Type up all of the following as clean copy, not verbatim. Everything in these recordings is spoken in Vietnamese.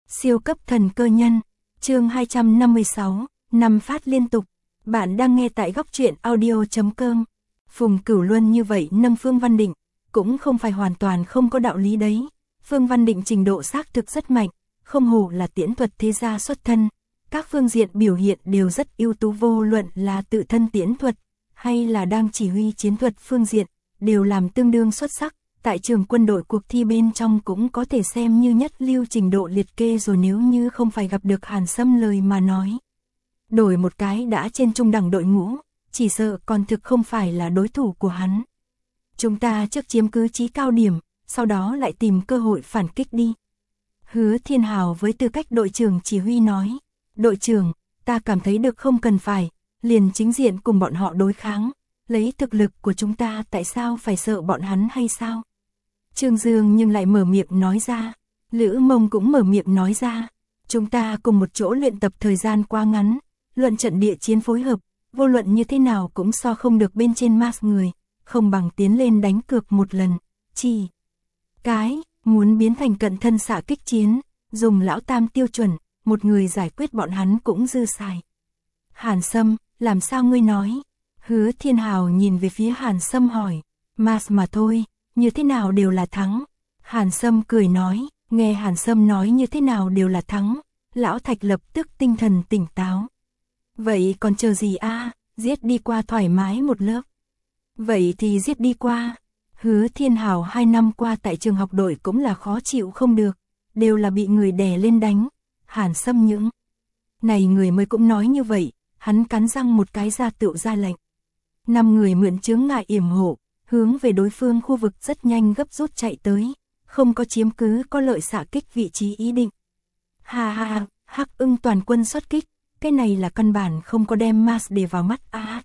Siêu cấp thần cơ nhân, chương 256, 5 phát liên tục. Bạn đang nghe tại góc truyện audio.com. Phùng Cửu Luân như vậy nâng Phương Văn Định, cũng không phải hoàn toàn không có đạo lý đấy. Phương Văn Định trình độ xác thực rất mạnh, không hổ là tiễn thuật thế gia xuất thân. Các phương diện biểu hiện đều rất ưu tú, vô luận là tự thân tiễn thuật, hay là đang chỉ huy chiến thuật phương diện, đều làm tương đương xuất sắc. Tại trường quân đội cuộc thi bên trong cũng có thể xem như nhất lưu trình độ liệt kê rồi, nếu như không phải gặp được Hàn Sâm lời mà nói. Đổi một cái đã trên trung đẳng đội ngũ, chỉ sợ còn thực không phải là đối thủ của hắn. Chúng ta trước chiếm cứ chí cao điểm, sau đó lại tìm cơ hội phản kích đi. Hứa Thiên Hào với tư cách đội trưởng chỉ huy nói, đội trưởng, ta cảm thấy được không cần phải, liền chính diện cùng bọn họ đối kháng, lấy thực lực của chúng ta tại sao phải sợ bọn hắn hay sao? Trương Dương nhưng lại mở miệng nói ra, Lữ Mông cũng mở miệng nói ra, chúng ta cùng một chỗ luyện tập thời gian quá ngắn, luận trận địa chiến phối hợp, vô luận như thế nào cũng so không được bên trên Mars người, không bằng tiến lên đánh cược một lần, chỉ cái muốn biến thành cận thân xạ kích chiến, dùng lão tam tiêu chuẩn, một người giải quyết bọn hắn cũng dư xài. Hàn Sâm, làm sao ngươi nói? Hứa Thiên Hào nhìn về phía Hàn Sâm hỏi, Mars mà thôi, như thế nào đều là thắng. Hàn Sâm cười nói, nghe Hàn Sâm nói như thế nào đều là thắng, lão Thạch lập tức tinh thần tỉnh táo. Vậy còn chờ gì a? Giết đi qua thoải mái một lớp. Vậy thì giết đi qua. Hứa Thiên Hào 2 năm qua tại trường học đội cũng là khó chịu không được, đều là bị người đè lên đánh. Hàn Sâm những này người mới cũng nói như vậy, hắn cắn răng một cái ra tựu ra lệnh. 5 người mượn chướng ngại yểm hộ, hướng về đối phương khu vực rất nhanh gấp rút chạy tới, không có chiếm cứ có lợi xạ kích vị trí ý định. Ha ha ha, Hắc Ưng toàn quân xuất kích, cái này là căn bản không có đem Mars để vào mắt a.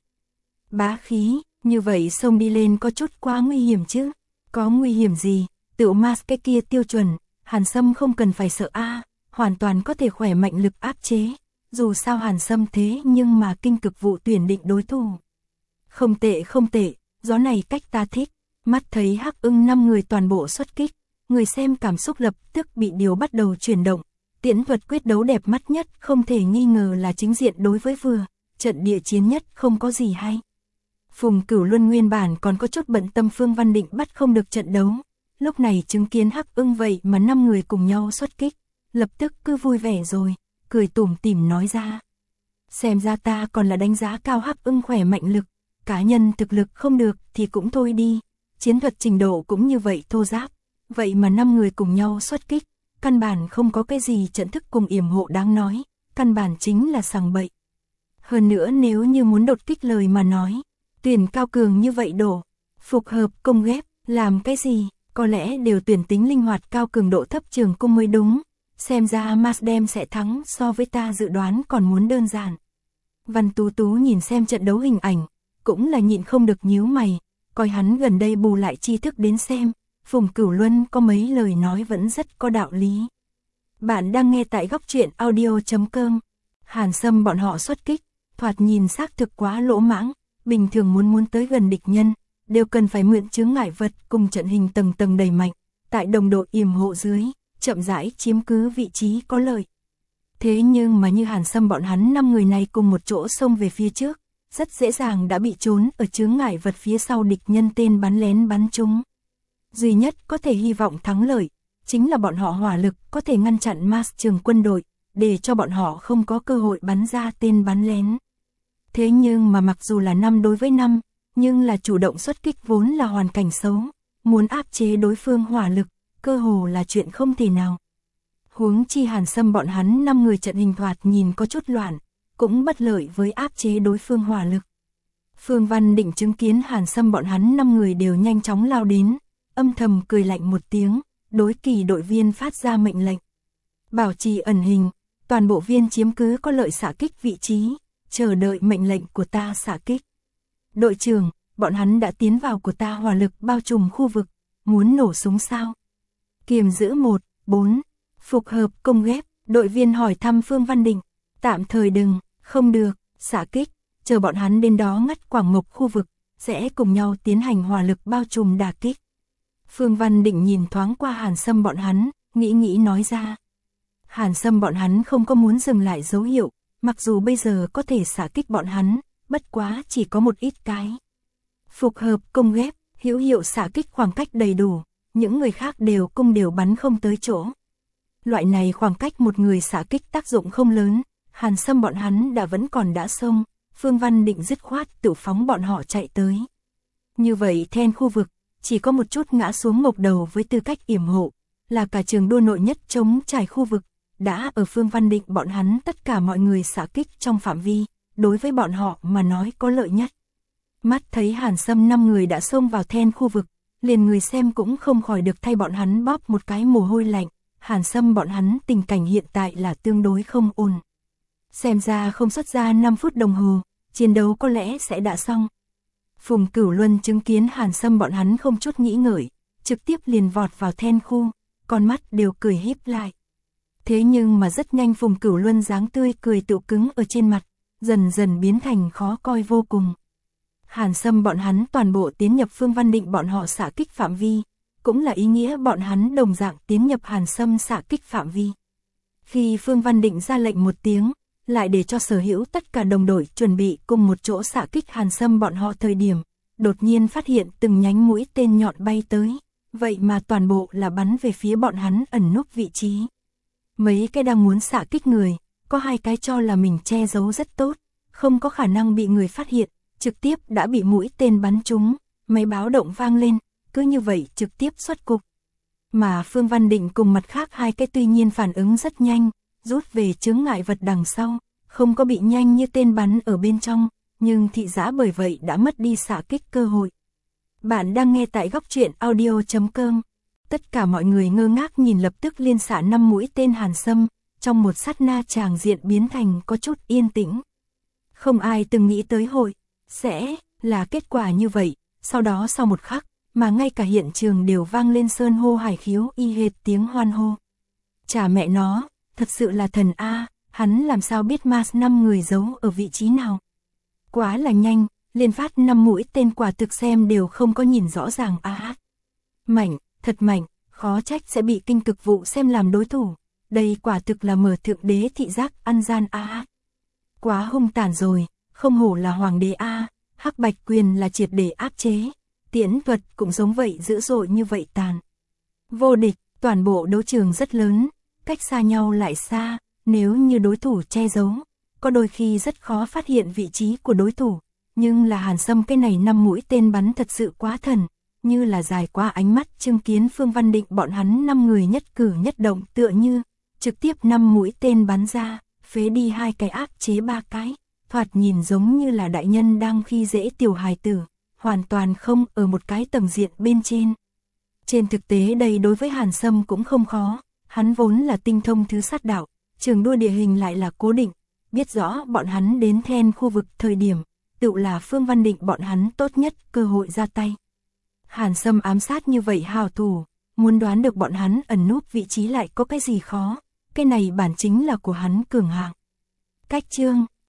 Bá khí, như vậy xông đi lên có chút quá nguy hiểm chứ. Có nguy hiểm gì, tựu Mars cái kia tiêu chuẩn, Hàn Sâm không cần phải sợ a, hoàn toàn có thể khỏe mạnh lực áp chế. Dù sao Hàn Sâm thế nhưng mà kinh cực vụ tuyển định đối thủ. Không tệ không tệ, gió này cách ta thích. Mắt thấy Hắc Ưng 5 người toàn bộ xuất kích, người xem cảm xúc lập tức bị điều bắt đầu chuyển động. Tiễn thuật quyết đấu đẹp mắt nhất không thể nghi ngờ là chính diện đối với vừa, trận địa chiến nhất không có gì hay. Phùng Cửu Luân nguyên bản còn có chút bận tâm Phương Văn Định bắt không được trận đấu, lúc này chứng kiến Hắc Ưng vậy mà 5 người cùng nhau xuất kích, lập tức cứ vui vẻ rồi, cười tủm tỉm nói ra. Xem ra ta còn là đánh giá cao Hắc Ưng khỏe mạnh lực, cá nhân thực lực không được thì cũng thôi đi, chiến thuật trình độ cũng như vậy thô ráp, vậy mà 5 người cùng nhau xuất kích, căn bản không có cái gì trận thức cùng yểm hộ đáng nói, căn bản chính là sằng bậy. Hơn nữa nếu như muốn đột kích lời mà nói, tuyển cao cường như vậy đổ, phục hợp công ghép, làm cái gì, có lẽ đều tuyển tính linh hoạt cao cường độ thấp trường cung mới đúng, xem ra Mars đem sẽ thắng so với ta dự đoán còn muốn đơn giản. Văn Tú Tú nhìn xem trận đấu hình ảnh, cũng là nhịn không được nhíu mày, coi hắn gần đây bù lại tri thức đến xem, Phùng Cửu Luân có mấy lời nói vẫn rất có đạo lý. Bạn đang nghe tại góc truyện audio.com. Hàn Sâm bọn họ xuất kích, thoạt nhìn xác thực quá lỗ mãng, bình thường muốn tới gần địch nhân, đều cần phải mượn chướng ngại vật cùng trận hình tầng tầng đầy mạnh, tại đồng đội yểm hộ dưới, chậm rãi chiếm cứ vị trí có lợi. Thế nhưng mà như Hàn Sâm bọn hắn 5 người này cùng một chỗ xông về phía trước, rất dễ dàng đã bị trốn ở chướng ngại vật phía sau địch nhân tên bắn lén bắn trúng. Duy nhất có thể hy vọng thắng lợi, chính là bọn họ hỏa lực có thể ngăn chặn Mars trường quân đội, để cho bọn họ không có cơ hội bắn ra tên bắn lén. Thế nhưng mà mặc dù là 5 đối với 5, nhưng là chủ động xuất kích vốn là hoàn cảnh xấu, muốn áp chế đối phương hỏa lực, cơ hồ là chuyện không thể nào. Huống chi Hàn Sâm bọn hắn 5 người trận hình thoạt nhìn có chút loạn, cũng bất lợi với áp chế đối phương hỏa lực. Phương Văn Định chứng kiến Hàn Sâm bọn hắn 5 người đều nhanh chóng lao đến, âm thầm cười lạnh một tiếng, đối kỳ đội viên phát ra mệnh lệnh. Bảo trì ẩn hình, toàn bộ viên chiếm cứ có lợi xạ kích vị trí, chờ đợi mệnh lệnh của ta xạ kích. Đội trưởng, bọn hắn đã tiến vào của ta hỏa lực bao trùm khu vực, muốn nổ súng sao? Kiềm giữ 1, 4, phục hợp công ghép, đội viên hỏi thăm Phương Văn Định, tạm thời đừng, không được, xạ kích, chờ bọn hắn đến đó ngắt quảng mộc khu vực, sẽ cùng nhau tiến hành hỏa lực bao trùm đả kích. Phương Văn Định nhìn thoáng qua Hàn Sâm bọn hắn, nghĩ nói ra. Hàn Sâm bọn hắn không có muốn dừng lại dấu hiệu, mặc dù bây giờ có thể xả kích bọn hắn, bất quá chỉ có một ít cái. Phục hợp công ghép, hữu hiệu xả kích khoảng cách đầy đủ, những người khác đều bắn không tới chỗ. Loại này khoảng cách một người xả kích tác dụng không lớn, Hàn Sâm bọn hắn đã xông, Phương Văn Định dứt khoát tự phóng bọn họ chạy tới. Như vậy then khu vực, chỉ có một chút ngã xuống mộc đầu với tư cách yểm hộ, là cả trường đua nội nhất chống trải khu vực, đã ở Phương Văn Định bọn hắn tất cả mọi người xả kích trong phạm vi, đối với bọn họ mà nói có lợi nhất. Mắt thấy Hàn Sâm 5 người đã xông vào then khu vực, liền người xem cũng không khỏi được thay bọn hắn bóp một cái mồ hôi lạnh, Hàn Sâm bọn hắn tình cảnh hiện tại là tương đối không ổn. Xem ra không xuất ra 5 phút đồng hồ, chiến đấu có lẽ sẽ đã xong. Phùng Cửu Luân chứng kiến Hàn Sâm bọn hắn không chút nghĩ ngợi, trực tiếp liền vọt vào then khu, con mắt đều cười híp lại. Thế nhưng mà rất nhanh Phùng Cửu Luân dáng tươi cười tụ cứng ở trên mặt, dần dần biến thành khó coi vô cùng. Hàn Sâm bọn hắn toàn bộ tiến nhập Phương Văn Định bọn họ xả kích phạm vi, cũng là ý nghĩa bọn hắn đồng dạng tiến nhập Hàn Sâm xả kích phạm vi. Khi Phương Văn Định ra lệnh một tiếng, lại để cho sở hữu tất cả đồng đội chuẩn bị cùng một chỗ xả kích Hàn Sâm bọn họ thời điểm, đột nhiên phát hiện từng nhánh mũi tên nhọn bay tới, vậy mà toàn bộ là bắn về phía bọn hắn ẩn núp vị trí. Mấy cái đang muốn xả kích người, có 2 cái cho là mình che giấu rất tốt, không có khả năng bị người phát hiện, trực tiếp đã bị mũi tên bắn trúng, máy báo động vang lên, cứ như vậy trực tiếp xuất cục. Mà Phương Văn Định cùng mặt khác 2 cái tuy nhiên phản ứng rất nhanh, rút về chướng ngại vật đằng sau, không có bị nhanh như tên bắn ở bên trong, nhưng thị giã bởi vậy đã mất đi xả kích cơ hội. Bạn đang nghe tại góc truyện audio.com. Tất cả mọi người ngơ ngác nhìn lập tức liên xả 5 mũi tên Hàn Sâm, trong một sát na tràng diện biến thành có chút yên tĩnh. Không ai từng nghĩ tới sẽ là kết quả như vậy, sau đó sau một khắc, mà ngay cả hiện trường đều vang lên sơn hô hải khiếu y hệt tiếng hoan hô. Chả mẹ nó, thật sự là thần A, hắn làm sao biết Mars 5 người giấu ở vị trí nào. Quá là nhanh, liên phát 5 mũi tên quả thực xem đều không có nhìn rõ ràng Mạnh, thật mạnh, khó trách sẽ bị kinh cực vụ xem làm đối thủ. Đây quả thực là mở thượng đế thị giác ăn gian Quá hung tàn rồi, không hổ là hoàng đế Hắc Bạch Quyền là triệt để áp chế. Tiễn thuật cũng giống vậy dữ dội như vậy tàn. Vô địch, toàn bộ đấu trường rất lớn, cách xa nhau lại xa, nếu như đối thủ che giấu, có đôi khi rất khó phát hiện vị trí của đối thủ, nhưng là Hàn Sâm cái này 5 mũi tên bắn thật sự quá thần, như là dài qua ánh mắt chứng kiến Phương Văn Định bọn hắn 5 người nhất cử nhất động tựa như, trực tiếp 5 mũi tên bắn ra, phế đi 2 cái áp chế 3 cái, thoạt nhìn giống như là đại nhân đang khi dễ tiểu hài tử, hoàn toàn không ở một cái tầng diện bên trên. Trên thực tế đây đối với Hàn Sâm cũng không khó, hắn vốn là tinh thông thứ sát đạo, trường đua địa hình lại là cố định, biết rõ bọn hắn đến then khu vực thời điểm, tự là Phương Văn Định bọn hắn tốt nhất cơ hội ra tay. Hàn Sâm ám sát như vậy hào thủ, muốn đoán được bọn hắn ẩn núp vị trí lại có cái gì khó, cái này bản chính là của hắn cường hạng. Cách chương